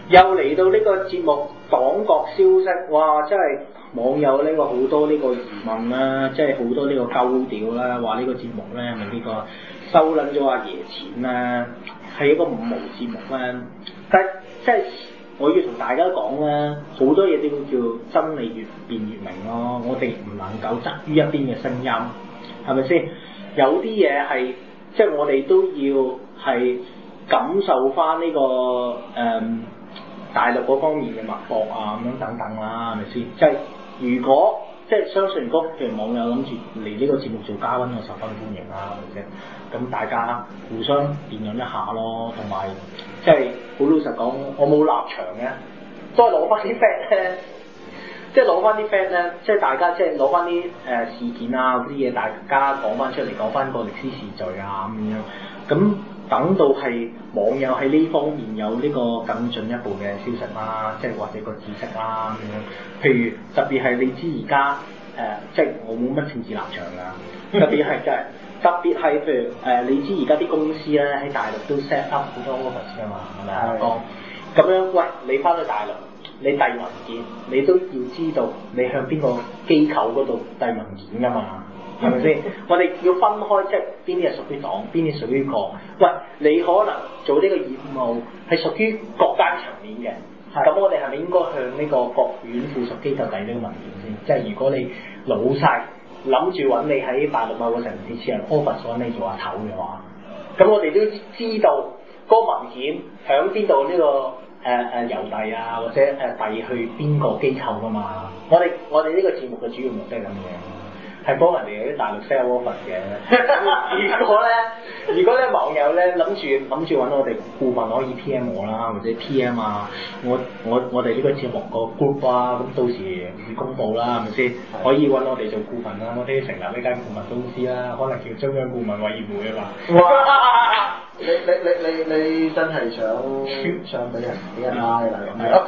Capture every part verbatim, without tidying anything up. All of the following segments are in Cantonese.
又嚟到呢個節目黨國消息，哇！真係網友呢個好多呢個疑問啦，即係好多呢個鳩屌啦，話呢個節目咧係咪呢個收撚咗阿爺錢啦，係一個五毛節目啦。但係即係我要同大家講咧，好多嘢都叫真理越辯越明咯。我哋唔能夠側於一邊嘅聲音，係咪先？有啲嘢係即係我哋都要係感受翻呢、這個誒。嗯大陸嗰方面嘅脈搏啊，咁樣等等啦，係咪先？即係如果即係相信，如果譬如網友諗住嚟呢個節目做嘉賓，我十分歡迎啦，係咪先？咁大家互相辯論一下咯，同埋即係好老實講，我冇立場嘅，都係攞翻啲 fact 咧，即係攞翻啲 fact 咧，即係大家即係攞翻啲誒事件啊嗰啲嘢，大家講翻出嚟，講翻個歷史時序啊咁樣，咁。等到係網友喺呢方面有呢個更進一步嘅消息啦，即係或者個知識啦咁樣。譬如特別係你知而家誒，即係我冇乜政治立場㗎。特別係即係特別係譬如誒、呃，你知而家啲公司咧喺大陸都 set up 好多 office 㗎嘛，係咪啊？講咁樣，喂，你翻去大陸，你遞文件，你都要知道你向邊個機構嗰度遞文件㗎嘛？係咪先？我哋要分開，即係邊啲係屬於黨，邊啲屬於國。喂，你可能做呢個業務係屬於國家層面嘅，咁我哋係咪應該向呢個國院附屬機構遞呢個文件先？即係如果你老細諗住揾你喺大陸某個城市設立 office 揾你做阿頭嘅話，咁我哋都知道嗰個文件響邊度呢個誒誒、呃、郵遞啊，或者誒遞去邊個機構㗎嘛？我哋我哋呢個節目嘅主要目的係咁樣。係幫人哋啲大陸 sell office 嘅。如果咧，如果咧網友咧諗住諗住揾我哋顧問可以 P M 我啦，或者 P M 啊，我我我哋呢個節目個 group 啊，咁到時會公佈啦，係咪先？可以揾我哋做顧問啦，我哋成立呢間顧問公司啦，可能叫中央顧問委員會啊嘛。哇！ 你你你你你真係想想俾人俾人拉啦咁樣。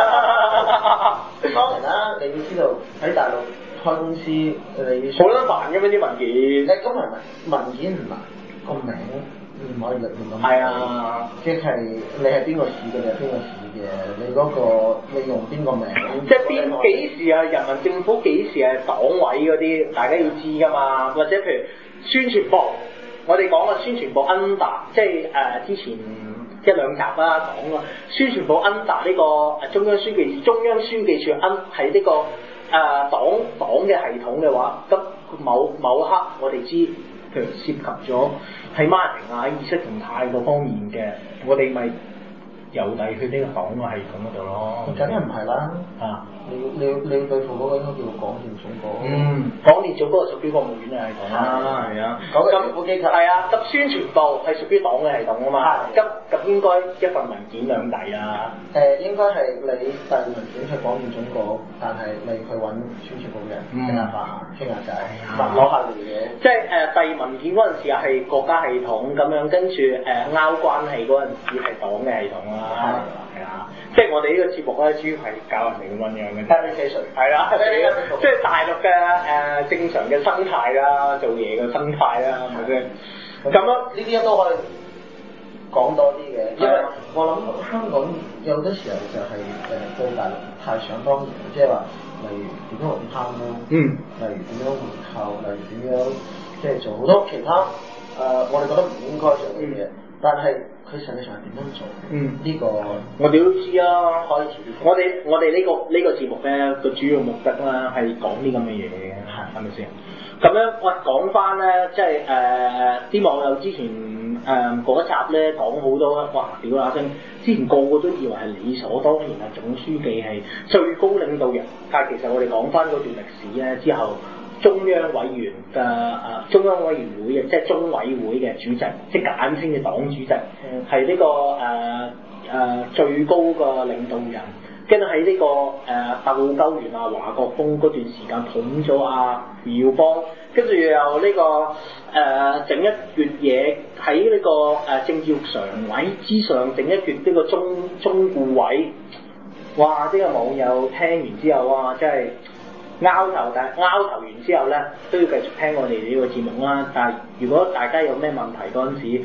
當然啦，你要知道喺大陸。開公司你好多煩嘅咩啲文件？ 誒咁係咪文件唔難，個名唔可以亂咁。 係啊， 即係你係邊個市嘅，你係邊個市嘅，你嗰、嗰個你用邊個名？ 即係邊幾時啊？人民政府幾時係黨委嗰啲？大家要知㗎嘛。或者譬如宣傳部，我哋講個宣傳部 under， 即係誒、呃、之前一兩集啦講個宣傳部 under 呢個誒中央書記中央書記處 under 係呢個。誒、呃、黨黨嘅系統嘅話，咁某某一刻我哋知，譬如涉及咗喺 marketing 啊、喺意識形態嗰方面嘅，我哋咪郵遞去呢個黨嘅系統嗰度咯。 梗係唔係啦？ 啊！ 你你你要對付嗰個應該叫廣電總局。 嗯，廣電總局係屬於國務院嘅系統啦，係啊。 咁政府機構係啊，咁宣傳部係屬於黨嘅系統啊嘛。咁咁應該一份文件兩遞啊。 誒、呃，應該係你遞文件去廣電總局，但係你去揾宣傳部嘅傾下飯、傾下偈，攞下料嘢。 即係誒遞文件嗰陣時係國家系統咁樣，跟住誒拗關係嗰陣時係黨嘅系統啦。係係啊，即係我哋呢個節目咧，主要係教人哋咁樣嘅。 係技術係啦，即係大陸嘅誒、呃、正常嘅生態啦，做嘢嘅生態啦，係咪先？咁樣呢啲都可以講多啲嘅，因為我諗香港有啲時候就係誒對大陸太想當然，即係話例如點樣去貪污， 嗯， 例如點樣回扣，例如點樣即係做好多其他誒、呃、我哋覺得唔應該做嘅嘢，但係佢實際上係點樣做？嗯，呢、這個我哋都知啊， 開始我哋我哋呢、這個呢、這個節目咧個主要目的啦係講啲咁嘅嘢嘅，係咪先？咁樣喂講翻咧，即係誒啲網友之前誒嗰、呃、一集咧講好多，哇屌下聲！之前個個都以為係理所當然係總書記係最高領導人，但係其實我哋講翻嗰段歷史咧之後，中央委員嘅誒、呃、中央委員會嘅即係中委會嘅主席，即係簡稱嘅黨主席，係呢、嗯這個誒誒、呃呃、最高嘅領導人。跟住喺呢個誒鬥鳩完啊華國鋒嗰段時間捧咗阿胡耀邦，跟住又呢、這個誒整、呃、一橛嘢喺呢個誒、呃、政治局常委之上整一橛呢個中中顧委，哇！呢、這個網友聽完之後啊，真係拗頭，但係拗頭完之後咧都要繼續聽我哋呢個節目啦。但係如果大家有咩問題嗰陣時，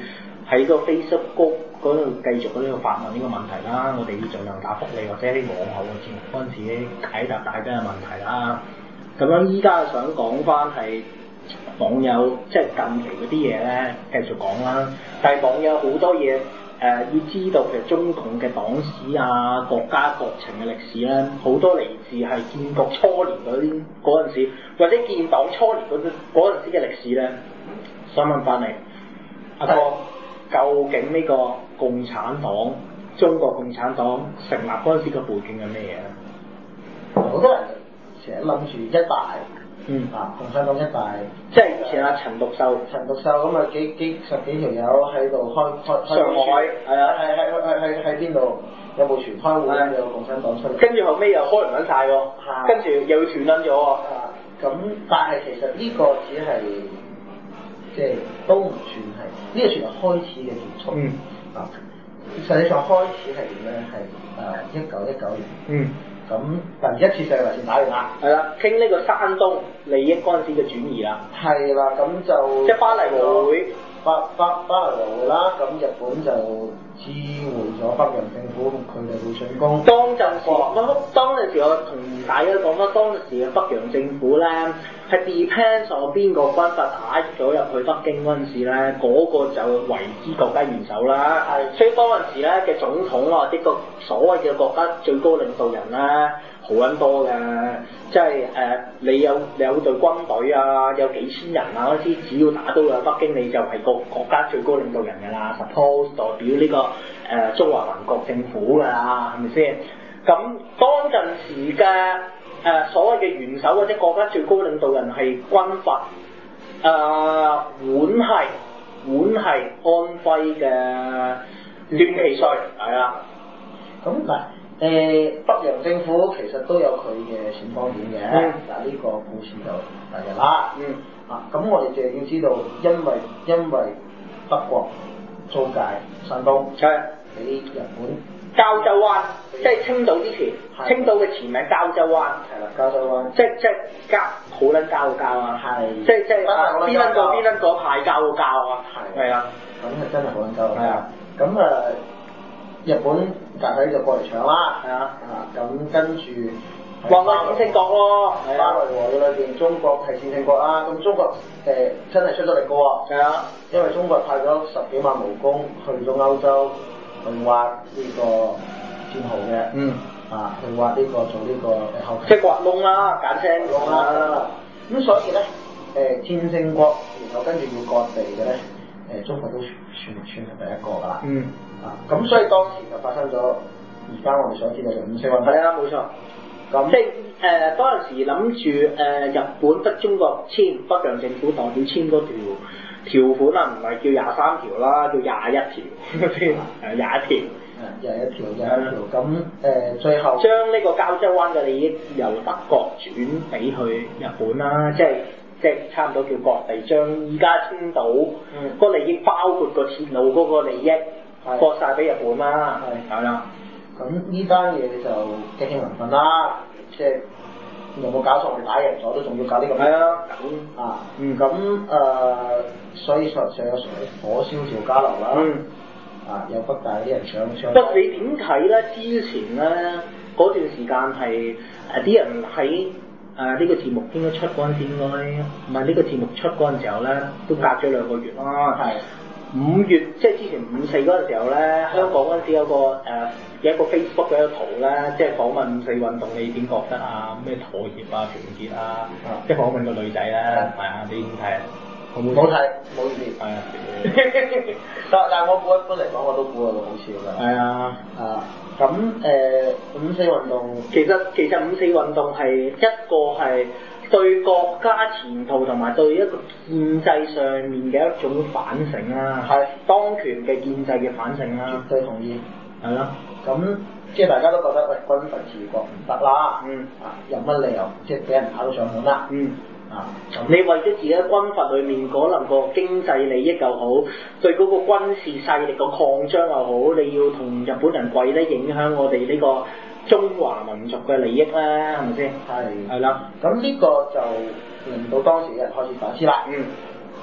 喺個 Facebook 嗰度繼續嗰呢個發問呢個問題啦，我哋要盡量答覆你，或者喺往後嘅節目嗰陣時解答大家嘅問題啦。咁樣依家想講翻係網友即係近期嗰啲嘢咧，繼續講啦。但係網友好多嘢誒、呃、要知道，其實中共嘅黨史啊、國家國情嘅歷史咧，好多嚟自係建國初年嗰啲嗰陣時，或者建黨初年嗰陣嗰陣時嘅歷史咧。想問翻你，阿哥，究竟呢個共產黨、中國共產黨成立嗰陣時嘅背景係咩嘢咧？ 好多人成日諗住一大， 嗯啊，共產黨一大， 即係以前阿陳獨秀， 陳獨秀咁啊幾幾十幾條友喺度開開開上海係啊， 係係係係喺邊度有部船開會有共產黨出嚟， 跟住後尾又開唔撚晒喎，跟住又要斷撚咗喎。 啊，咁但係其實呢個只係即係都唔算係，呢、這個算係開始嘅結束。 嗯。 啊，實際上開始係點咧？係誒一九一九年。 嗯。 咁第一次世界大戰打完啦。 係啦，傾呢個山東利益嗰陣時嘅轉移啦。 係啦，咁就即係巴黎和會。 巴巴巴黎和會啦，咁日本就知會咗北洋政府，佢哋會進攻。 當陣時，我當陣時我同大家講啦，當陣時嘅北洋政府咧，係 depends on 邊個軍閥打咗入去北京嗰陣時咧，嗰、那個就為之國家元首啦。係，所以當陣時咧嘅總統啊，呢個所謂嘅國家最高領導人咧，好撚多嘅，即係誒、呃、你有你有隊軍隊啊，有幾千人啊嗰啲，只要打到入北京，你就係個國家最高領導人㗎啦 ，suppose 代表呢、這個誒、呃、中華民國政府㗎啦，係咪先？咁當陣時嘅誒、呃、所謂嘅元首或者國家最高領導人係軍閥，誒、呃、皖係皖係安徽嘅段祺瑞係啦， 咁嗱。誒、呃、北洋政府其實都有佢嘅閃光點嘅，嗱呢、嗯、個故事就第日啦。嗯。啊，咁我哋就要知道，因為因為德國租界山東，係俾日本膠州灣，即係青島之前，的青島嘅前名膠州灣。 係啦，膠州灣。即即係膠好撚膠個膠啊！係的。即即係邊撚個邊撚個派膠個膠啊！係。係啊。 咁係真係好撚膠個膠。 係啊。 咁誒。日本大體就過嚟搶啦， 係啊， 啊咁跟住話個戰勝國咯， 巴黎和會裏邊中國係戰勝國啦，咁中國誒、呃、真係出咗力嘅喎，係啊，因為中國派咗十幾萬勞工去咗歐洲去挖呢個戰壕嘅，嗯，啊去挖呢、這個做呢、這個誒後即係掘窿啦，簡稱窿啦，咁、啊、所以咧誒、呃、戰勝國，然後跟住要割地嘅咧，誒、呃、中國都算算算係第一個㗎啦，嗯。啊，咁所以當時就發生咗而家我哋所知道嘅五四運動。係啊，冇錯。咁即係誒嗰陣時諗住誒日本逼中國簽北洋政府代表簽嗰條條款啊，唔係叫廿三條啦，叫廿一條先，係廿一條。誒廿一條，廿一條。咁誒、呃、最後將呢個膠州灣嘅利益由德國轉俾去日本啦，即係即係差唔多叫割地，將依家青島個利益包括個鐵路嗰個利益。割晒俾日本啦，係係啦。咁呢單嘢就激興臨瞓啦，即係有冇搞錯？我哋打贏咗都仲要搞呢個。係啊，咁啊，嗯，咁誒、呃，所以就就有火燒趙家樓啦。嗯。啊，有北大啲人上上。不過你點睇咧？之前咧嗰段時間係誒啲人喺誒呢個節目應該出嗰陣時，應該唔係呢個節目出嗰陣時候咧，都隔咗兩個月啦。係。五月即係之前五四嗰陣時候咧，香港嗰陣時有個誒、呃、有一個 Facebook 嘅一個圖咧，即係訪問五四運動你點覺得啊？咩妥協啊、團結啊，嗯、即係訪問個女仔咧，係啊、嗯，你點睇啊？好冇睇，冇意見。係啊，但但係我估一般嚟講，我都估係好笑㗎。係啊，啊咁誒五四運動其實其實五四運動係一個係。對國家前途同埋對一個建制上面嘅一種反省啦，係當權嘅建制嘅反省啦，絕對同意，係咯，咁即係大家都覺得喂軍閥治國唔得啦，嗯，啊有乜理由即係俾人打到上門啦，嗯，啊，你為咗自己喺軍閥裏面可能個經濟利益又好，對嗰個軍事勢力個擴張又好，你要同日本人跪咧，影響我哋呢個中華民族嘅利益啦，係咪先？係係啦，咁呢個就令到當時嘅人開始反思啦。嗯，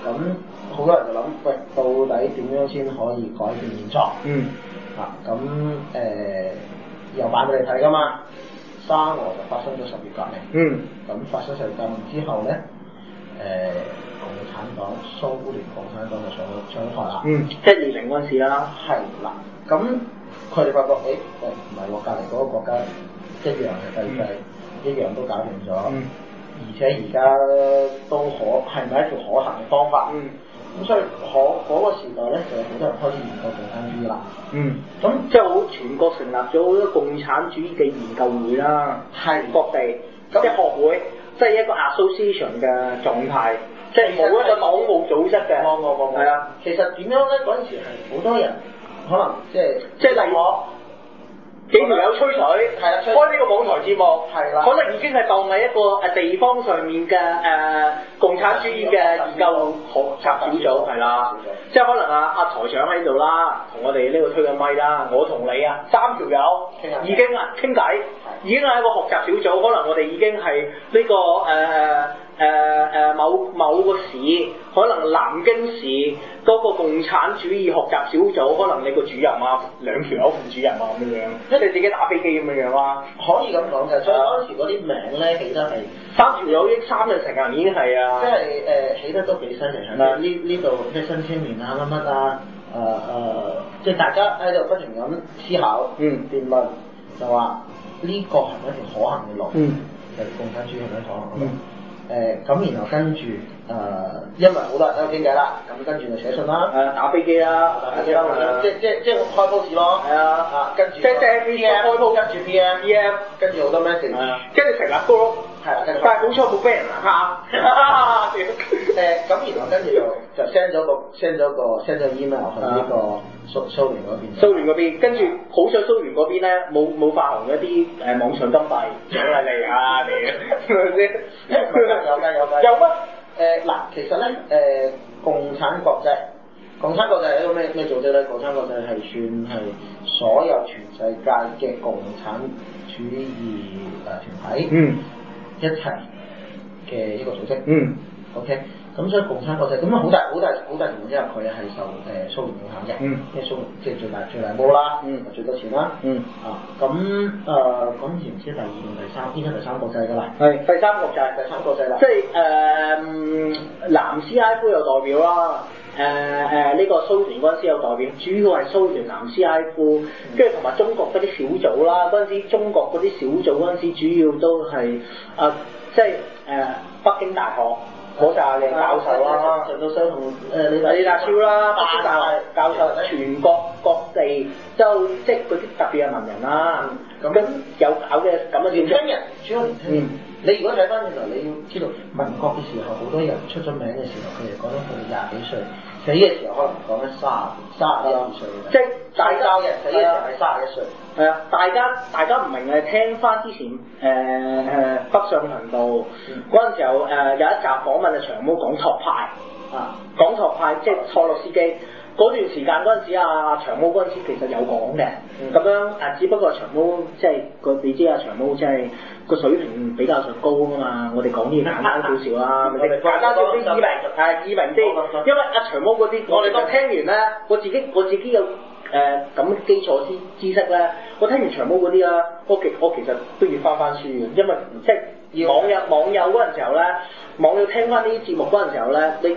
咁好多人就諗，喂，到底點樣先可以改變現狀？ 嗯。 啊，咁誒、呃、又擺俾你睇㗎嘛。沙俄就發生咗十月革命。嗯。咁發生十月革命之後咧，誒、呃、共產黨、蘇聯共產黨就上咗上台啦。 嗯。即係二零嗰陣時啦。 係啦。咁佢哋發覺，誒、欸，喂，唔係喎，隔離嗰個國家一樣係帝制，嗯、一樣都搞掂咗。嗯。而且而家都可係咪一條可行嘅方法？嗯。咁所以可嗰、那個時代咧，就有好多人開始研究共產主義啦。嗯。咁即係好全國成立咗好多共產主義嘅研究會啦。係是。各地即係學會，即係一個 association 嘅狀態，即係冇一個黨務組織嘅。 冇冇冇冇。係啊。其實點樣咧？嗰陣時係好多人可能即係即係例如我。幾條友吹水， 係啦， 開呢個網台節目， 係啦， 可能已經係當係一個誒地方上面嘅誒、呃、共產主義嘅研究學習小組，係啦，即係可能啊阿台長喺度啦，同我哋呢個推緊咪啦，我同你啊三條友已經啊傾偈，已經係一個學習小組，可能我哋已經係呢、這個誒。呃誒誒、呃、某某個市，可能南京市嗰個共產主義學習小組，可能你個主任啊，兩條友副主任啊咁樣樣，即係你自己打飛機咁樣樣啊， 可以咁講嘅。所以嗰陣時嗰啲名咧起得係三條友益三人成行已經係啊， 即係誒、呃、起得都幾犀利。係呢呢度咩新青年啊乜乜啊誒誒、呃，即係大家喺度不停咁思考，嗯，辯論就話呢個係咪一條可行嘅路？嗯，就共產主義係咪可行嘅路？嗯誒咁、呃，然後跟住誒、呃，因為好多人喺度傾偈啦，咁跟住就寫信啦， 誒打飛機啦， 打飛機啦，即即即開 post 咯，係啊，啊跟住即即 P M 開 post， 跟住 P M，P M，跟住好多 message，跟住成立 group，係啦，但係好彩冇俾人嚇，誒咁然後跟住就就 send 咗個 send 咗個 send 咗 email 去呢個蘇蘇聯嗰邊， 蘇聯嗰邊，跟住好彩蘇聯嗰邊咧冇冇發行一啲誒網上金幣獎勵你啊你，係咪先？ 有㗎有㗎。 有乜？ 誒嗱，其實咧誒，共產國際，共產國際係一個咩咩組織咧？共產國際係算係所有全世界嘅共產主義誒團體嗯一齊嘅一個組織嗯 OK。咁所以共產國際咁啊好大好大好大程度，因為佢係受誒蘇聯影響嘅，嗯，因為蘇聯即係最大最大波啦，嗯，最多錢啦，嗯，啊咁誒咁唔知第二定第三，應該第三國際㗎啦， 係第三國際， 第三國際啦， 即係誒、呃、南斯拉夫有代表啦，誒誒呢個蘇聯嗰陣時有代表，主要係蘇聯南斯拉夫，跟住同埋中國嗰啲小組啦，嗰陣時中國嗰啲小組嗰陣時主要都係誒、呃、即係誒、呃、北京大學。嗰扎嘅教授啦， 陳獨秀同誒李李大超啦，北京大學教授，全國各地都即係嗰啲特別嘅文人啦。咁咁有搞嘅咁嘅年輕人，主要年輕人。你如果睇翻轉頭，你要知道民國嘅時候，好多人出咗名嘅時候，佢哋講緊佢哋廿幾歲，死嘅時候可能講緊卅卅一二歲嘅。 即係大教人死嘅時候係卅一歲。係啊，大家大家唔明嘅，聽翻之前誒誒、呃、北上頻道嗰陣、嗯、時候誒、呃、有一集訪問嘅長毛講托派啊，講托派即係托洛斯基嗰段時間嗰陣時啊，長毛嗰陣時其實有講嘅，咁、嗯、樣啊，只不過長毛即係個你知啊，長毛即係個水平比較上高啊嘛，我哋講啲嘢簡單少少啦，咪先簡單少啲耳明係耳明啲，因為阿長毛嗰啲我哋當聽完咧，我自己我自己有。誒咁、呃、基礎知知識咧，我聽完長毛嗰啲啦，我其我其實都要翻翻書嘅，因為即係網友網友嗰陣時候咧，網友聽翻呢啲節目嗰陣時候咧，你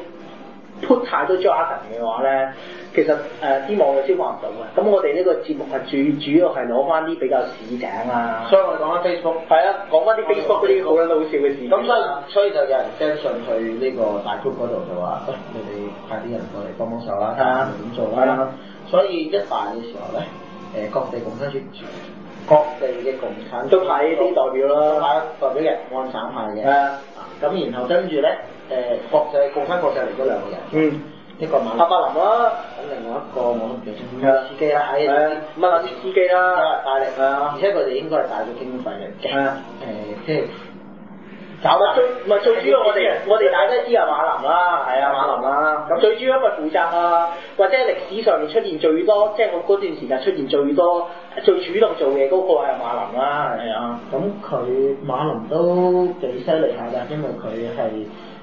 put 太多 jargon 嘅話咧，其實誒啲、呃、網友消化唔到嘅。咁我哋呢個節目係主主要係攞翻啲比較市井啊， 所以我哋講翻 Facebook， 係啊，講翻啲 Facebook 嗰啲好撚好笑嘅事。 咁所以所以就有人 send 信去呢個大 group 嗰度就話，喂、哎，你哋派啲人過嚟幫幫手啦，睇下點做啦。所以一大嘅時候咧，誒各地共產主義，各地嘅共產都派啲代表啦， 派代表嘅按省派嘅。係啊，咁然後跟住咧，誒國際共產國際嚟咗兩個人，嗯，一個馬阿柏林啦， 咁另外一個我都唔記得咗，乜司機啦，係乜撚司機啦， 帶嚟，係啊，而且佢哋應該係帶咗經費嚟嘅，係啊，誒即係。搞得最唔係最主要我，我哋我哋大家知啊馬林啦，係啊馬林啦。咁最主要因為負責啊，或者歷史上面出現最多，即係我嗰段時間出現最多、最主動做嘢嗰個係馬林啦，係啊。 咁佢馬林都幾犀利下㗎，因為佢係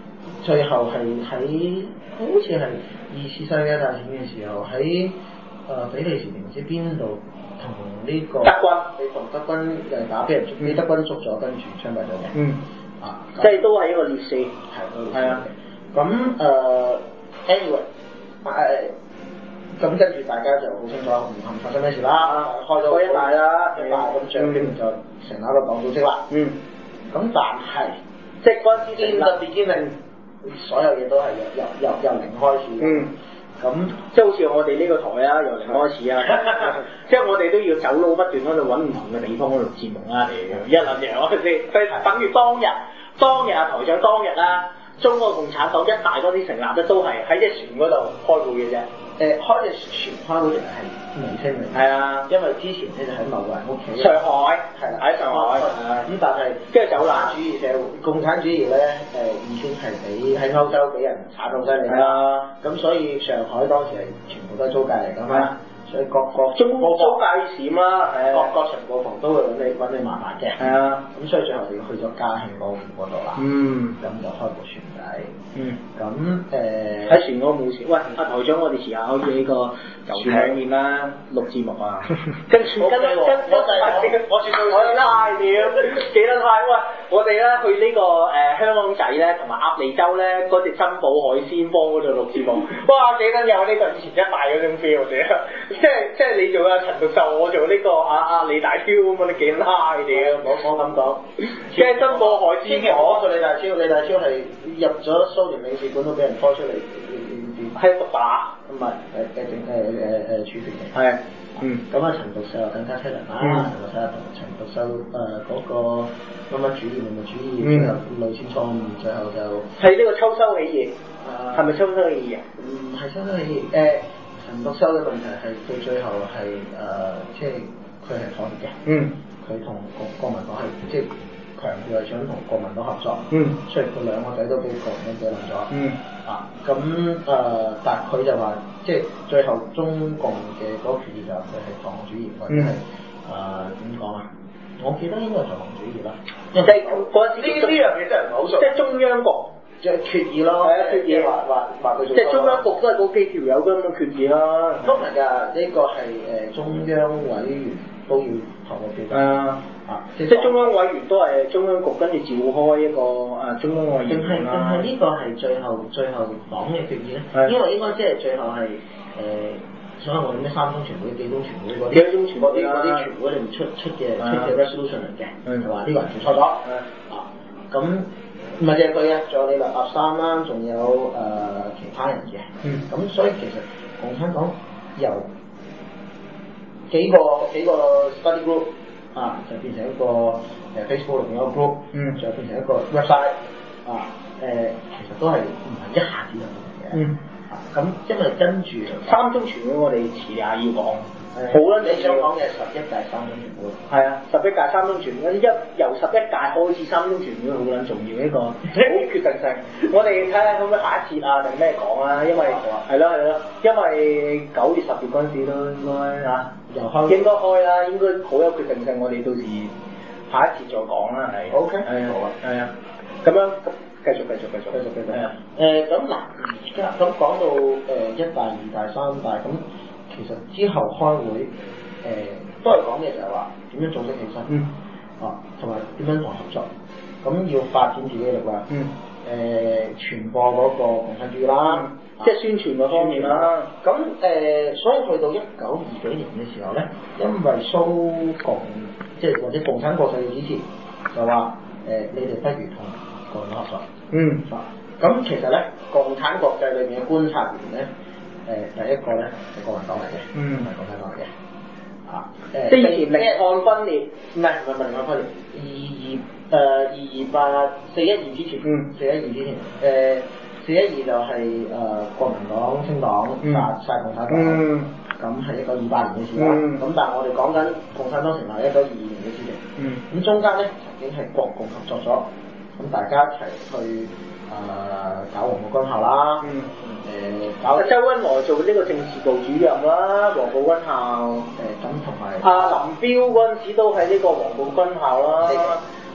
最後係喺好似係二次世界大戰嘅時候喺誒、呃、比利時定唔知邊度同呢個德軍， 你同德軍誒打，俾人俾德軍捉咗，跟住槍斃咗嘅。 嗯。 啊， 即係都係一個烈士。 係都烈士。 係啊。 咁誒 anyway 誒。咁跟住大家就好清楚唔同發生咩事啦，開咗一大啦， 一大咁最後邊就成立一個黨組織啦。嗯。咁但係即係嗰陣時建立 beginning，所有嘢都係由由由零開始。嗯。咁即係好似我哋呢個台啊，由零開始啊，即係我哋都要走佬不斷喺度揾唔同嘅地方去錄節目啦。嚟一諗嘢我哋佢等於當日當日啊台長當日啦，中國共產黨一大嗰啲成立咧都係喺隻船嗰度開會嘅啫。 誒、呃、開隻船開會其實係微聲嚟，係啊，因為之前咧就喺某個人屋企， 上海係啦， 喺上海， 咁但係跟住走啦， 主義社會，共產主義咧誒、呃、已經係俾喺歐洲俾人鏟到犀利啦，咁、啊、所以上海當時係全部都係租界嚟㗎嘛。所以各個租租界閃啦， 各個情報房都會揾你揾你麻煩嘅。係啊，咁所以最後就要去咗嘉慶嗰嗰度啦。嗯，咁就開部船仔。嗯，咁誒喺船嗰冇事。喂，阿台長，我哋遲下可以喺個船裏面啦錄節目啊。跟住跟跟跟我我絕對我哋拉屌幾撚嗨！喂，我哋咧去呢個誒香港仔咧同埋鴨脷洲咧嗰隻珍寶海鮮坊嗰度錄節目。哇，幾撚有呢個以前一大嗰種 feel 嘅。即係即係你做阿陳獨秀，我做呢、這個阿阿、啊、李大超咁啊！你幾拉屌？我我咁講，即係珍寶海鮮坊。我做李大超，李大超係入咗蘇聯領事館都俾人拖出嚟，喺度打，唔係誒誒誒誒誒處決嘅。係，嗯。咁啊，陳獨秀又更加淒涼啦。陳獨秀同陳獨秀誒嗰個乜乜主義、乜乜主義，嗯、最後路線錯誤，最後就係呢個秋收起義。係咪、呃、秋收起義啊？唔係、嗯、秋收起義誒。呃陳獨秀嘅問題係佢最後係誒、呃，即係佢係妥協嘅。嗯。佢同國國民黨係即係強調係想同國民黨合作。嗯。雖然佢兩個仔都俾國民黨懟冧咗。嗯。啊，咁誒、呃，但係佢就話，即係最後中共嘅嗰個決議就佢係投降主義，或者係誒點講啊？我記得應該係投降主義啦。即係嗰陣時呢呢樣嘢真係唔係好熟。即係中央局。即係決議咯，係啊，決議話話話佢做，即係中央局都係嗰幾條友咁嘅決議啦。都唔係㗎，呢個係誒中央委員都要投個票。係啊，啊，即係中央委員都係中央局跟住召開一個誒中央委員啦。定係定係呢個係最後最後黨嘅決議咧？係。因為應該即係最後係誒，所謂我哋咩三中全會、幾中全會嗰啲，幾中全嗰啲嗰啲全會裏面出出嘅出嘅 resolution 嚟嘅，係話呢個人做錯咗。係。啊，咁。唔係淨係佢嘅，仲有李立立三啦，仲有誒、呃、其他人嘅。嗯。咁所以其實共產黨由幾個幾個 study group 啊，就變成一個誒 Facebook 裏面一個 group，嗯，就變成一個 website 啊，誒、呃，其實都係唔係一下子就做嘅。嗯。啊，咁因為跟住三中全會，我哋遲下要講。好啦，你想講嘅十一屆三中全會，係啊，十一屆三中全會，一由十一屆開始三中全會好撚重要一個好決定性。我哋睇下可唔可以下一節啊定咩講啊？因為係咯係咯，因為九月十月嗰陣時都應該嚇又開，應該開啦，應該好有決定性。我哋到時下一節再講啦，係。O K，係好啊，係啊，咁樣繼續繼續繼續繼續繼續。係啊，誒咁嗱，而家咁講到誒一大、二大、三大咁。其實之後開會，誒、呃、都係講嘅就係話點樣組織起身，嗯，啊，同埋點樣同合作，咁要發展自己嘅力量，嗯，誒、呃、傳播嗰個共產主義啦，嗯啊、即係宣傳嗰方面啦。咁誒、呃，所以去到一九二幾年嘅時候咧，因為蘇共即係或者共產國際嘅支持，就話誒、呃、你哋不如同國民黨合作，嗯，啊，咁其實咧共產國際裏面嘅觀察員咧。誒、呃、第一個咧係國民黨嚟嘅，嗯，唔係共產黨嚟嘅，啊，誒，即係以前寧漢分裂，唔係唔係唔係寧漢分裂，二二誒二二八四一二之前，嗯，四一二之前，誒四一二就係、是、誒、呃、國民黨清黨殺殺共產黨，嗯，咁係一九二八年嘅事啦，咁、嗯、但係我哋講緊共產黨成立一九二二年嘅事情，嗯，咁中間咧曾經係國共合作咗，咁大家一齊去。誒、呃、搞黃埔軍校啦，嗯，誒、呃、搞周恩來做呢個政治部主任啦，黃埔軍校，誒咁同埋阿林彪嗰陣時都喺呢個黃埔軍校啦，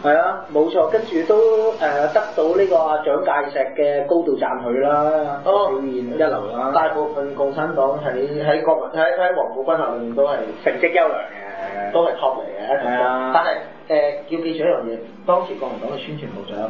係啊，冇錯，跟住都誒、呃、得到呢個阿蔣介石嘅高度讚許啦，哦、表現一流啦。 大部分共產黨喺喺國民喺喺黃埔軍校裏面都係成績優良嘅， 都係 top 嚟嘅。係啊，但係誒、呃、要記住一樣嘢，當時國民黨嘅宣傳部長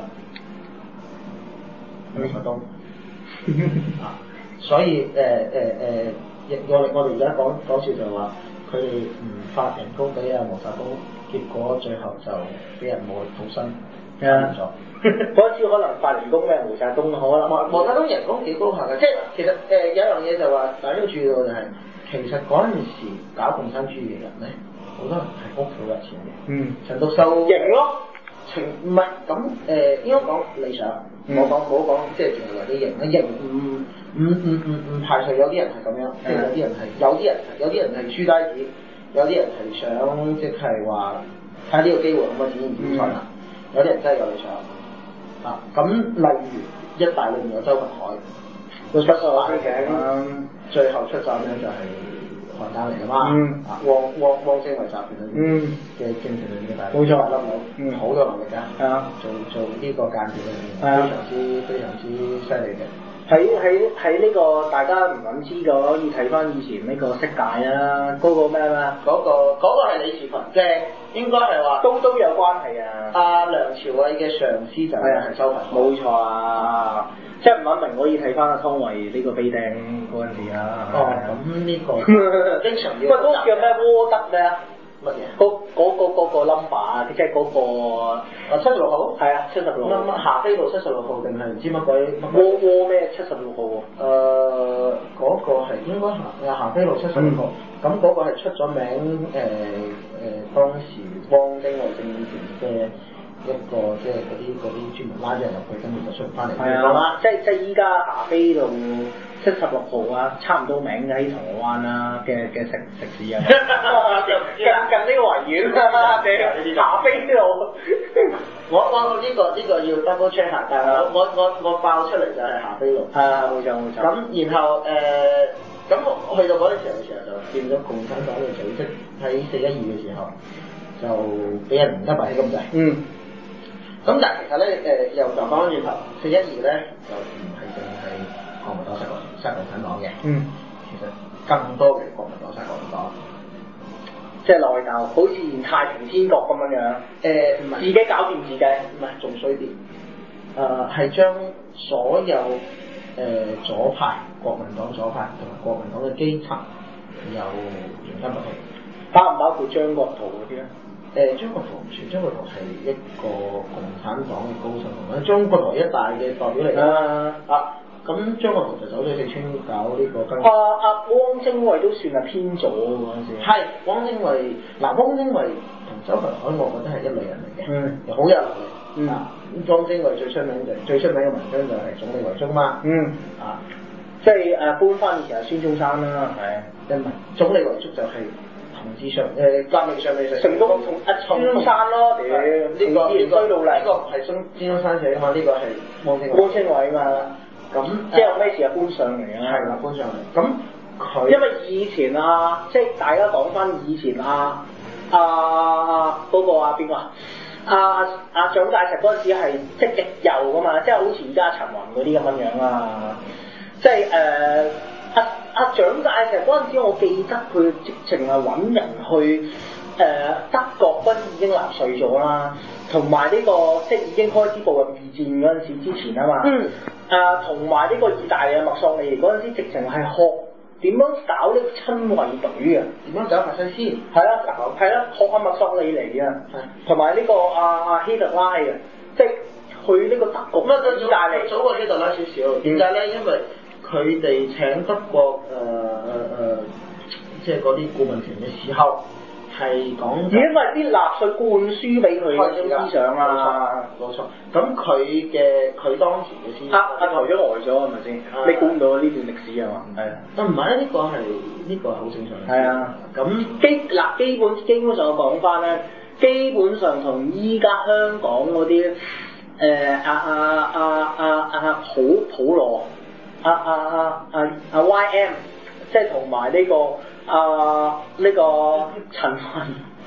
毛澤東啊，所以誒誒誒，我哋我哋而家講講笑就話佢哋唔發人工俾阿毛澤東。結果最後就俾人冇土生搞掂咗。 嗰陣時可能發人工咩？毛澤東可能毛毛澤東人工幾高下嘅，即係其實誒、呃、有樣嘢就話大家要注意到就係、是，其實嗰陣時搞共產主義嘅人咧，好多人係屋企好有錢嘅。嗯。陳獨秀型咯， 情唔係咁誒，應該講理想，唔好講唔好講，即係淨係為啲型，型唔唔唔唔唔排除有啲人係咁樣，即係有啲人係有啲人有啲人係書呆子。有啲人係想即係話睇下呢個機會可唔可以展現自己才能，有啲人真係有理想啊。咁例如一大裏面有周佛海，個出大嘅，最後出咗名就係韓丹嚟㗎嘛。嗯、啊，汪汪汪精衛集團裏面嘅政權裏面嘅大冇錯， 大粒佬，好有能力㗎。係啊，做做呢個間諜裏面非常之非常之犀利嘅。 喺喺喺呢個大家唔諗知嘅，可以睇翻以前呢個色戒啦，嗰、那個咩咩？ 嗰、那個嗰、那個係李士群，即係應該係話都都有關係啊。 阿梁朝偉嘅上司就係周佛海， 冇錯啊！即係唔諗明可以睇翻阿湯唯呢個飛釘嗰陣時啊。 哦，咁呢個經常要。 喂，嗰個叫咩？柯德咩啊？ 乜嘢？ 嗰嗰個嗰個 number 啊，即係嗰個啊七十六號。 係啊，七十六號。 乜乜霞飛路七十六號定係唔知乜鬼乜窩窩咩七十六號喎？ 誒，嗰個係應該霞霞飛路七十六號。咁嗰個係出咗名誒誒，當時汪精衛政權嘅一個即係嗰啲嗰啲專門拉咗人入去，跟住就出唔翻嚟。 係啊，即係即係依家霞飛路七十六號啊，差唔多名喺銅鑼灣啦嘅嘅食食肆啊，近近呢個維園啊，霞飛路。 我我呢個呢個要 double check 下，但係我我我我爆出嚟就係霞飛路。 係啊，冇錯冇錯。 咁然後誒，咁、呃、去到嗰陣時候嘅時候就見咗共產黨嘅組織喺四一二嘅時候就俾人唔得埋咁滯。嗯。咁但係其實咧誒，又就講翻轉頭，四一二咧就唔係淨係國民黨殺國殺共產黨嘅。嗯。其實更多嘅國民黨殺國民黨。 即係內鬥，好似連太平天國咁樣樣。誒唔係。自己搞掂自己。 唔係，仲衰啲。誒係將所有誒、呃、左派國民黨左派同埋國民黨嘅基層有原因不起， 包唔包括張國燾嗰啲咧？ 誒張國燾唔算，張國燾係一個共產黨嘅高層同埋張國燾一大嘅代表嚟㗎嘛。啊咁張國燾就走咗四川搞呢個跟。啊啊汪精衛都算係偏左嗰陣時。 係汪精衛嗱，汪精衛同周佛海，我覺得係一類人嚟嘅。嗯。又好有能力。嗯。啊，汪精衛最出名就最出名嘅文章就係總理遺囑嘛。嗯。啊， 即係誒搬翻以前係孫中山啦，係。 唔係總理遺囑就係同志上誒革命上面成成功同阿孫中山咯，屌呢個呢個呢個係孫孫中山寫㗎嘛，呢個係汪精衛。 汪精衛嘛。咁即係有咩事啊？搬上嚟啊！ 係啦，搬上嚟。咁佢因為以前啊，即係大家講翻以前啊，啊嗰個啊邊個啊？啊啊蔣介石嗰陣時係即係極右噶嘛，即係好似而家陳雲嗰啲咁樣樣啊。即係誒阿阿蔣介石嗰陣時，我記得佢直情係揾人去誒、呃、德國嗰陣已經納粹咗啦，同埋呢個即係已經開始步入二戰嗰陣時之前啊嘛。嗯。啊，同埋呢個意大利嘅墨索里尼嗰陣時，直情係學點樣搞呢個親衛隊啊， 點樣搞法西斯？ 係啊，係啦，學下墨索里尼啊，同埋呢個阿阿希特拉啊，即係去呢個德國。 乜都意大利早過希特拉少少，點解咧？因為佢哋請德國誒誒誒，即係嗰啲顧問團嘅時候。係講， 因為啲納粹灌輸俾佢嗰種思想啊， 冇錯。咁佢嘅佢當時嘅思想， 阿阿頭咗呆咗係咪先？你估唔到呢段歷史啊嘛？係啊。 啊唔係呢個係呢個係好正常嘅。 係啊。咁基嗱基本基本上我講翻咧，基本上同依家香港嗰啲誒阿阿阿阿阿普普羅阿阿阿阿阿 Y M， 即係同埋呢個。啊！呢、呃這個陳雲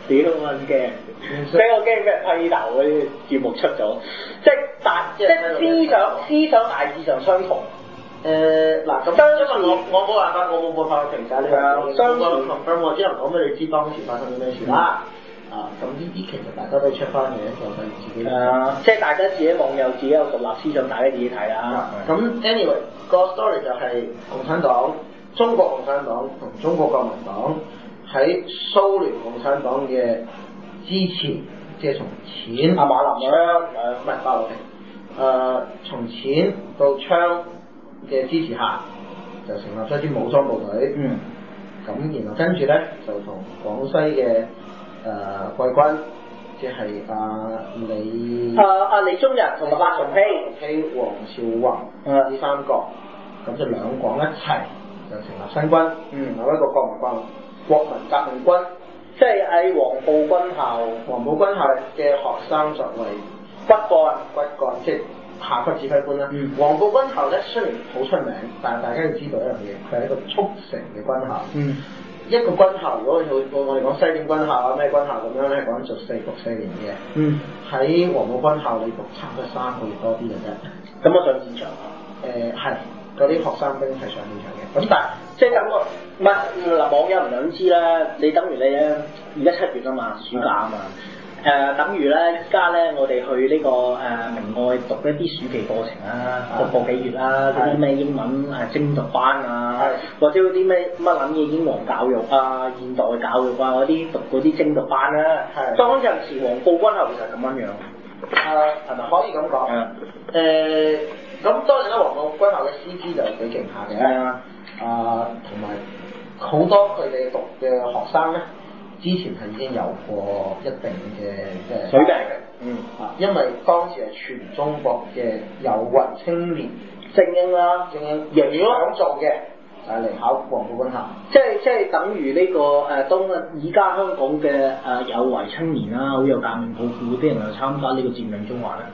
屌我撚驚，即係我驚俾人批鬥嗰啲節目出咗，即係大即係思想思想大致上相同。 誒嗱咁，因為我我冇辦法，我冇辦法去評價呢個嘢，我個 confirm 我只能講俾你知當時發生咗咩事啦。啊，咁呢啲其實大家都 check 翻嘅，就係自己。 誒，即係大家自己網友自己有獨立思想，大家自己睇啦。 咁 anyway 個 story 就係共產黨、中國共產黨同中國國民黨喺蘇聯共產黨嘅支持，即係從錢阿馬林槍，唔係馬林平，誒從錢到槍嘅支持下，就成立咗一支武裝部隊。嗯。咁然後跟住咧就同廣西嘅誒貴軍，即係阿李。 阿阿李宗仁同埋白崇禧、 禧、黃紹竑呢三個，咁就兩廣一齊就成立新軍，嗯，有一個國民軍、國民革命軍， 即係喺黃埔軍校、 黃埔軍校嘅學生作為骨幹、 骨幹，即係下級指揮官啦。嗯，黃埔軍校咧雖然好出名，但係大家要知道一樣嘢，佢係一個速成嘅軍校。嗯，一個軍校如果去到我哋講西點軍校啊咩軍校咁樣咧，講讀四讀四年嘅。嗯，喺黃埔軍校你讀差唔多三個月多啲嘅啫。 咁我上戰場啊？ 誒係、呃，嗰啲學生兵係上戰場嘅。咁但係即係等我唔係嗱，網友唔想知啦。你等於你咧，而家七月啊嘛，暑假啊嘛。誒、呃，等於咧，依家咧，我哋去呢、這個誒、呃、明愛讀一啲暑期課程啦，讀個幾月啦，嗰啲咩英文誒精讀班啊，的或者嗰啲咩乜撚嘢英皇教育啊、現代教育啊嗰啲讀嗰啲精讀班啦。係的。當陣時黃埔軍校其實咁樣樣。 誒係咪可以咁講？誒咁的、呃、當然啦，黃埔軍校嘅師資就幾勁下嘅。係啊的。啊，同埋好多佢哋讀嘅學生咧。之前係已經有過一定嘅嘅水平，嗯啊，因為當時係全中國嘅有為青年精英啦， 精英如果想做嘅就係嚟考黃埔軍校， 即係即係等於呢、這個誒、呃、當而家香港嘅誒、呃、有為青年啦，好有革命抱負嗰啲人嚟參加呢個佔領中環啦。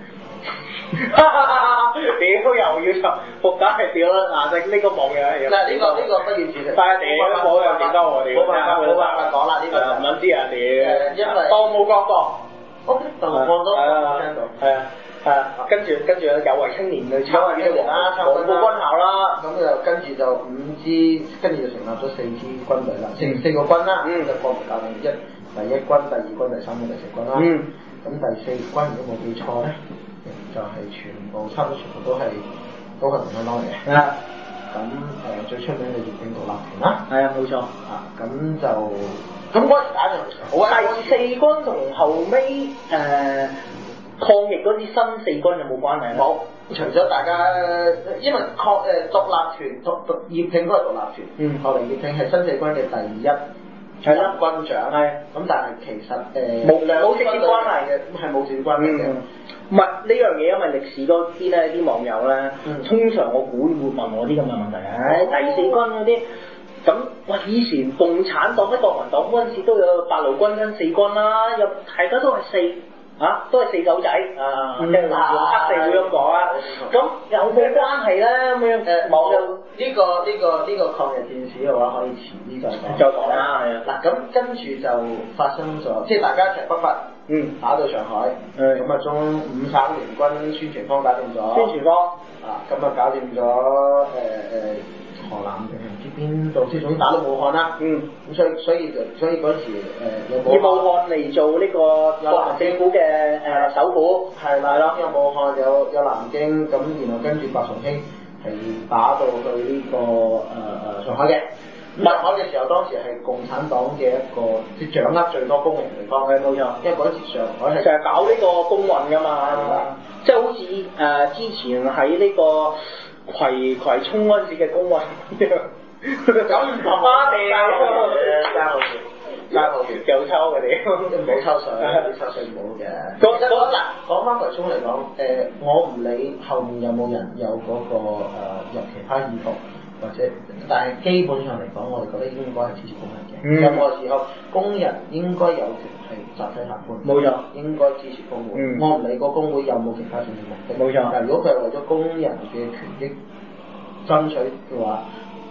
屌又要錯，仆街係屌啦！嗱，呢個網友係嗱呢個呢個不要自食， 但係屌冇又點得我哋？ 冇辦法冇辦法講啦呢個就唔撚知啊屌！ 誒因為當冇講過 ，OK， 當冇講都冇聽到， 係啊係啊，跟住跟住有為青年去參與啲黃黃埔軍校啦， 咁就跟住就五支，跟住就成立咗四支軍隊啦，四四個軍啦，就國民革命一第一軍、第二軍、第三軍、第四軍啦，咁第四軍如果冇記錯咧。就係全部差唔多全部都係都係共產黨嚟嘅。啊，咁誒、呃、最出名嘅粵警獨立團啦。 係啊，冇錯。 啊，咁就咁嗰時打仗其實好啊。 第四軍同後尾誒、呃、抗疫嗰啲新四軍有冇關係咧？ 冇，除咗大家因為抗誒、呃、獨立團獨獨葉挺都係獨立團。嗯。後嚟葉挺係新四軍嘅第一。係啦，軍長係，咁但係其實誒冇冇直接關係嘅，係冇直接關係嘅。 唔係呢樣嘢，因為歷史嗰啲咧，啲網友咧，嗯、通常我估會問我啲咁嘅問題啊。哦、第四軍嗰啲，咁喂以前共產黨、國民黨嗰陣時都有八路軍跟四軍啦，又大家都係四。啊，都係四狗仔啊，即係用黑社會咁講啊，咁有冇關係咧？咁樣誒冇呢個呢個呢個抗日戰士嘅話，可以遲啲再講。 再講啦，係啊。 嗱咁跟住就發生咗，即係大家一齊北伐，嗯，打到上海，咁啊中五省聯軍孫傳芳搞掂咗， 孫傳芳啊，咁啊搞掂咗誒誒。河南定係唔知邊度，即係總之打到武漢啦。嗯。咁所以所以就所以嗰時誒有武漢。以武漢嚟做呢個國民政府嘅誒首府。係啦。係咯。有武漢有有南京，咁然後跟住白崇禧係打到去呢個誒誒上海嘅。上海嘅時候，當時係共產黨嘅一個即係掌握最多工人地方。係冇錯。因為嗰時上海係就係搞呢個工運㗎嘛。即係好似誒之前喺呢個。葵葵涌嗰陣時嘅工運一樣，咁唔同啊！爭好遠，爭好遠，爭好遠，又抽佢哋，唔好抽水，啲抽水唔好嘅。講講嗱，講翻葵涌嚟講，誒、呃，我唔理後面有冇人有嗰、那個誒、呃、入其他意圖，或者，但係基本上嚟講，我哋覺得應該係支持工人嘅。嗯、任何時候，工人應該有權係集體談判，冇錯，應該支持工會。嗯、我唔理個工會有冇其他政治目的，冇錯。但如果佢係為咗工人嘅權益爭取嘅話，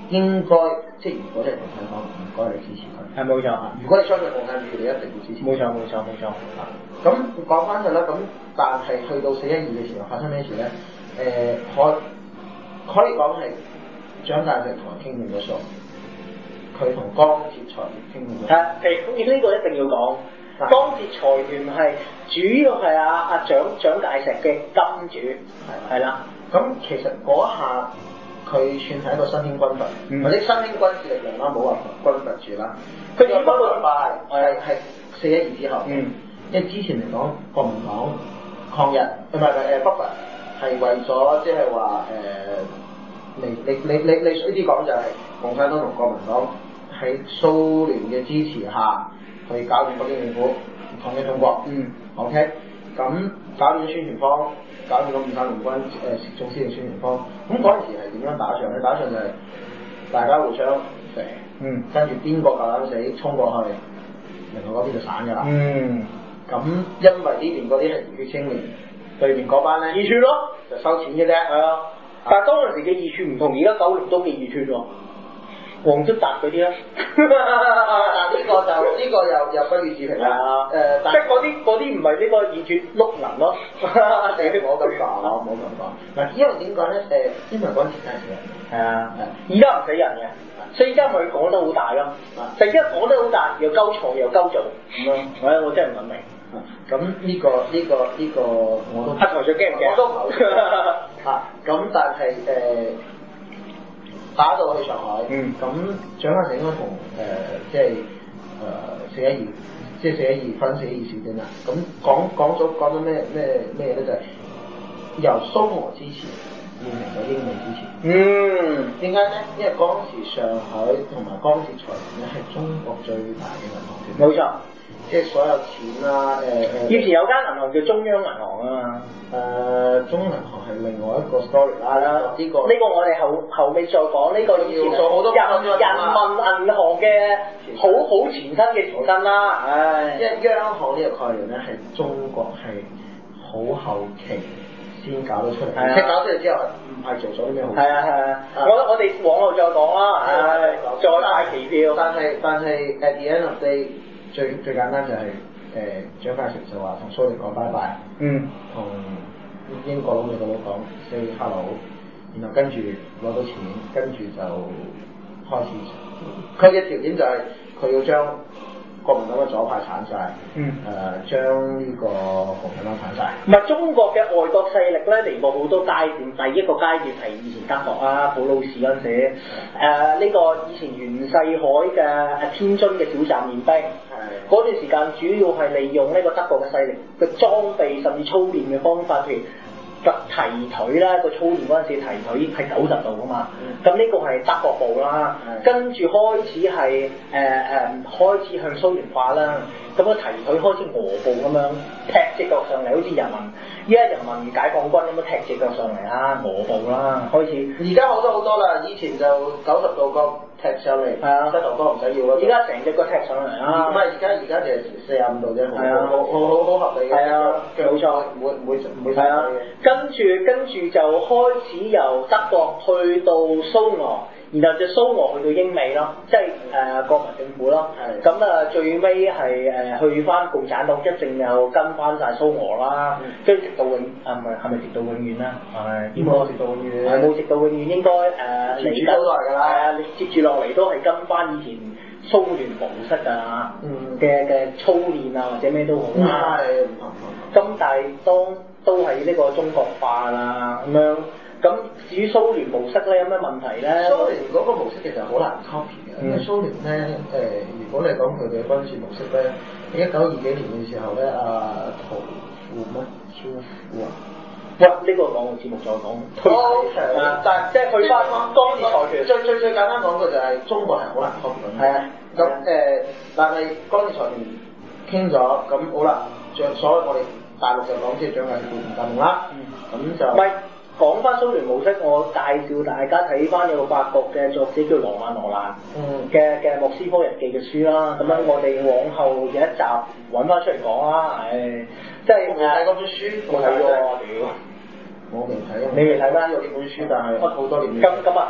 應該即係如果你係共產黨，唔該你支持佢。 係冇錯。 如果你相信共產主義，你一定要支持。 冇錯冇錯冇錯。 咁講翻去啦，咁但係去到四一二嘅時候發生咩事咧？誒、呃，可可以講係蔣介石同人傾掂咗數，佢同江浙財團傾掂咗。 係，誒呢個一定要講。江浙財團係主要係阿阿蔣蔣介石嘅金主，係係啦。 咁其實嗰一下佢算係一個新興軍閥，嗯、或者新興軍事力量啦，冇話軍閥住啦。佢只不過係係係四一二之後，嗯、因為之前嚟講國民黨抗日，唔係唔係誒北伐係為咗即係話誒，你你你你你衰啲講就係共產黨同國民黨喺蘇聯嘅支持下。去搞掂北京政府，統一中國。嗯 ，OK，咁搞掂宣傳方，搞掂個五三聯軍誒總司令宣傳方。咁嗰陣時係點樣打仗咧？打仗就係大家互相射，嗯，跟住邊個夠膽死衝過去，另外嗰邊就散㗎啦。嗯，咁因為呢邊嗰啲係熱血青年，對面嗰班咧熱血咯，就收錢嘅啫。係啊，但係當陣時嘅熱血唔同而家九龍都幾熱血喎。黃宗達嗰啲咧，嗱呢個就呢、呢個又又不予置評啦。誒、呃，即係嗰啲嗰啲唔係呢個熱血碌能咯。你冇咁講，冇咁講。嗱，因為點講咧？誒，因為嗰陣時真係死人。係啊，而家唔死人嘅，所以而家咪講得好大咯。就而家講得好大，又鳩錯又鳩做咁咯。我我真係唔諗明。咁呢、呢個呢、呢個呢、呢個我都黑台最驚唔驚？我都唔嚇。咁但係誒。呃打到去上海，咁蔣介石應該同誒即係誒四一二，即係四一二分四一二事件啦。咁講講咗講咗咩咩咩咧？就係、是、由蘇俄支持變成咗英美支持。嗯，點解咧？因為當時上海同埋江浙財團咧係中國最大嘅銀行團。冇錯。即係所有錢啊，誒、呃、誒。以前有間銀行叫中央銀行啊嘛。誒、呃，中央銀行係另外一個 story 啦。呢、啊這個呢個我哋後後尾再講。呢、這個以前人人民銀行嘅好好前身嘅前身啦。唉，因為央行呢個概念咧係中國係好後期先搞到出嚟。係啊。即係搞出嚟之後唔係做咗啲咩好事。係啊係啊。啊我我哋往後再講啦。係、啊，再買期票。但係但係 at the end of day 最最簡單就係、是、誒、呃、蔣介石就話同蘇聯講拜拜，嗯，同英國佬美國佬講 say hello，然後跟住攞到錢，跟住就開始。佢嘅條件就係佢要將國民黨嘅左派剷晒，嗯，誒將呢個共產黨剷晒。唔係中國嘅外國勢力咧嚟過好多階段，第一個階段係以前德國啊，普魯士嗰陣時，誒、呃、呢、這個以前袁世凱嘅天津嘅小站練兵，係嗰段時間主要係利用呢個德國嘅勢力嘅裝備甚至操練嘅方法，譬如提腿啦，個操練嗰陣時提腿係九十度噶嘛，咁呢、嗯、個係德國步啦，嗯、跟住開始係誒誒開始向蘇聯化啦，咁個提腿開始俄步咁樣踢隻腳上嚟，好似人民依家人民解放軍咁樣踢隻腳上嚟啦，俄步啦開始。而家好多好多啦，以前就九十度角踢上嚟，係啊，膝頭哥唔使要啦。而家成隻腳踢上嚟啊！唔係而家而家就係四十五度啫，係啊，好好好好合理嘅。係啊，冇錯，唔會唔會唔會係啊。跟住跟住就開始由德國去到蘇俄，然後就蘇俄去到英美咯，即係誒、呃、國民政府咯。係。咁啊最尾係誒去翻共產黨，一定又跟翻晒蘇俄啦。跟住、嗯、直到永啊唔係係咪直到永遠啦？係。應該直到永遠。係冇直到永遠，應該誒嚟緊。接住都係㗎啦。係啊，接住落嚟都係跟翻以前蘇聯模式啊嘅嘅、嗯、操練啊或者咩都好啦。係唔同唔同。咁但係當都係呢個中國化啦咁樣。咁至於蘇聯模式咧有咩問題咧？蘇聯嗰個模式其實好難 copy 嘅，因為蘇聯咧誒，如果你講佢哋嘅軍事模式咧，喺一九二幾年嘅時候咧，阿屠夫乜超夫啊，哇！呢、這個講個節目再講。O K，但係即係佢翻江浙財團，最最最簡單講嘅就係中國係好難 copy 嘅。係啊，咁誒、呃，但係江浙財團傾咗，咁好啦，像所謂我哋大陸就講即係蔣介石會唔革命啦，咁、嗯、就。唔係。講翻蘇聯模式，我介紹大家睇翻有個法國嘅作者叫羅曼羅蘭嘅嘅莫斯科日記嘅書啦。咁樣我哋往後有一集揾翻出嚟講啦。唉，即係我睇嗰本書，我睇喎，屌，我未睇啊！你未睇咩？有呢本書，但係好多年。咁咁啊，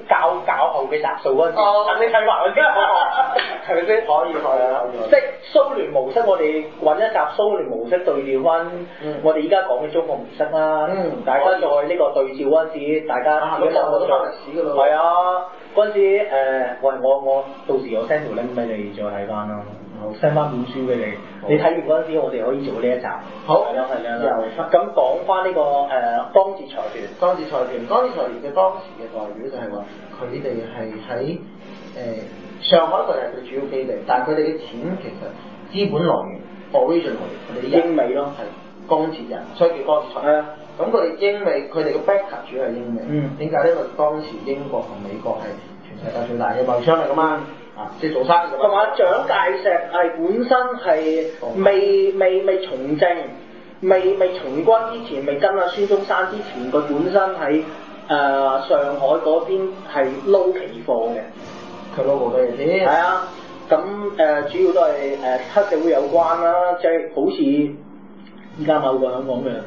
較較後嘅集數嗰陣時，等你睇埋嗰啲，係咪先？ 可以可以啊！ 即係蘇聯模式，我哋揾一集蘇聯模式對調翻，我哋依家講嘅中國模式啦。嗯，大家再呢個對照嗰陣時，大家啊，咁又我都翻歷史㗎咯。 係啊，嗰陣時誒，喂我我到時我 send 條 link 俾你再睇翻咯。send 翻本書俾你，你睇完嗰陣時，我哋可以做呢一集。好，係啦係啦。咁講翻呢個誒江浙財團， 江浙財團，江浙財團嘅當時嘅代表就係話，佢哋係喺誒上海，佢係佢主要基地，但係佢哋嘅錢其實資本來源 original 佢哋英美咯，係江浙人，所以叫江浙財團。係啊，咁佢哋英美，佢哋嘅 backer 主要係英美。嗯。點解咧？因為當時英國同美國係全世界最大嘅貿易商嚟㗎嘛。啊！即係做生意咁。 同埋蔣介石係本身係未未未從政、未未從軍之前，未跟阿孫中山之前，佢本身喺誒、呃、上海嗰邊係撈期貨嘅。 佢撈好多嘢先。 係啊，咁誒、呃、主要都係誒、呃、黑社會有關啦，即、就、係、是、好似依家某個香港嘅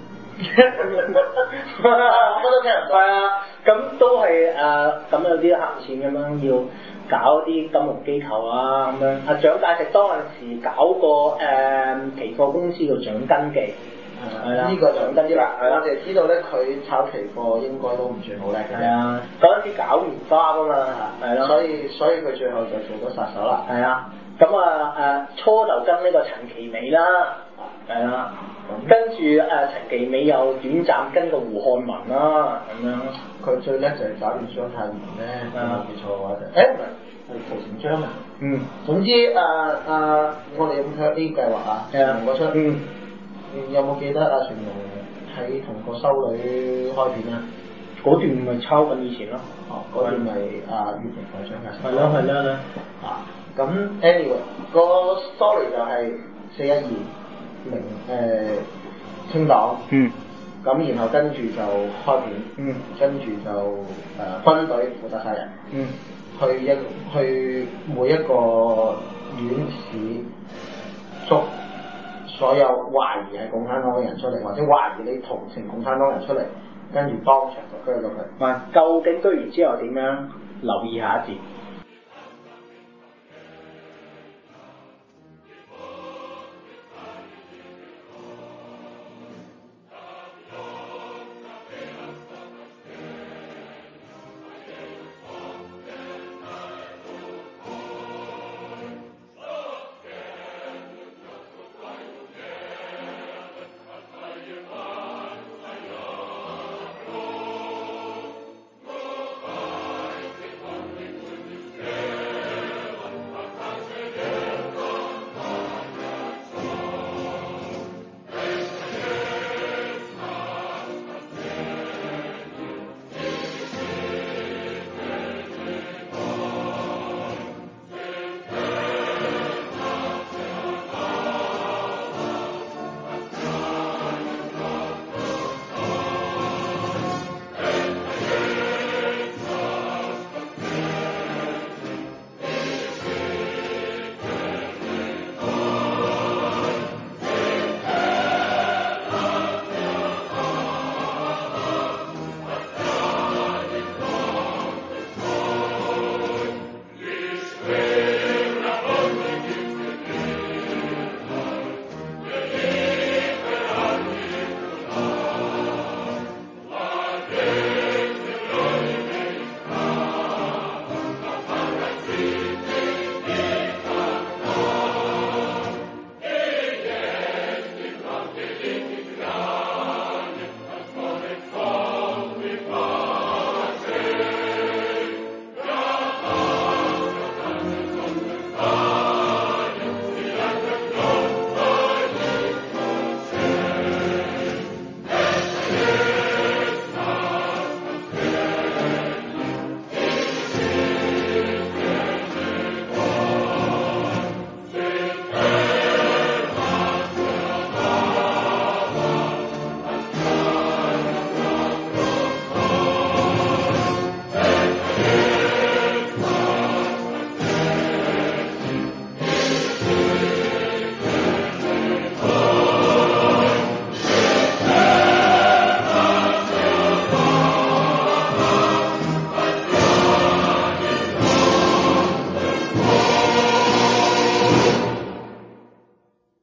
我都聽唔到。 係啊，咁都係誒咁有啲黑錢咁樣要。搞啲金融機構啊咁樣，阿蔣介石當陣時搞個誒、呃、期貨公司叫蔣根記，係啦， 呢個就唔得啲啦。我哋知道咧，佢炒期貨應該都唔算好叻嘅。 係啊，嗰陣時搞棉花㗎嘛，係咯。 所以所以佢最後就做咗殺手啦。 係啊，咁啊誒初就跟呢個陳其美啦，係啦，跟住誒陳其美又短暫跟個胡漢民啦，咁樣。 佢最叻就係搞掂張太炎咧，冇記錯嘅話就，誒唔係係陶成章啊。嗯。總之誒誒、呃呃，我哋有冇睇呢啲計劃啊？成龍嗰出。嗯。有冇記得阿成龍喺同個修女開片啊？ 嗰段咪抄緊以前咯。 哦，嗰段咪阿岳平同蔣介石。 係咯係咯係。 啊，咁 anyway 個 story 就係四一二明誒清黨。嗯。咁然後跟住就開片，嗯，跟住就誒、呃、軍隊負責殺人，嗯，去一去每一個縣市捉所有懷疑係共產黨嘅人出嚟，或者懷疑你同情共產黨人出嚟，跟住當場就鋸咗佢。 喂，究竟鋸完之後點樣？留意下一節。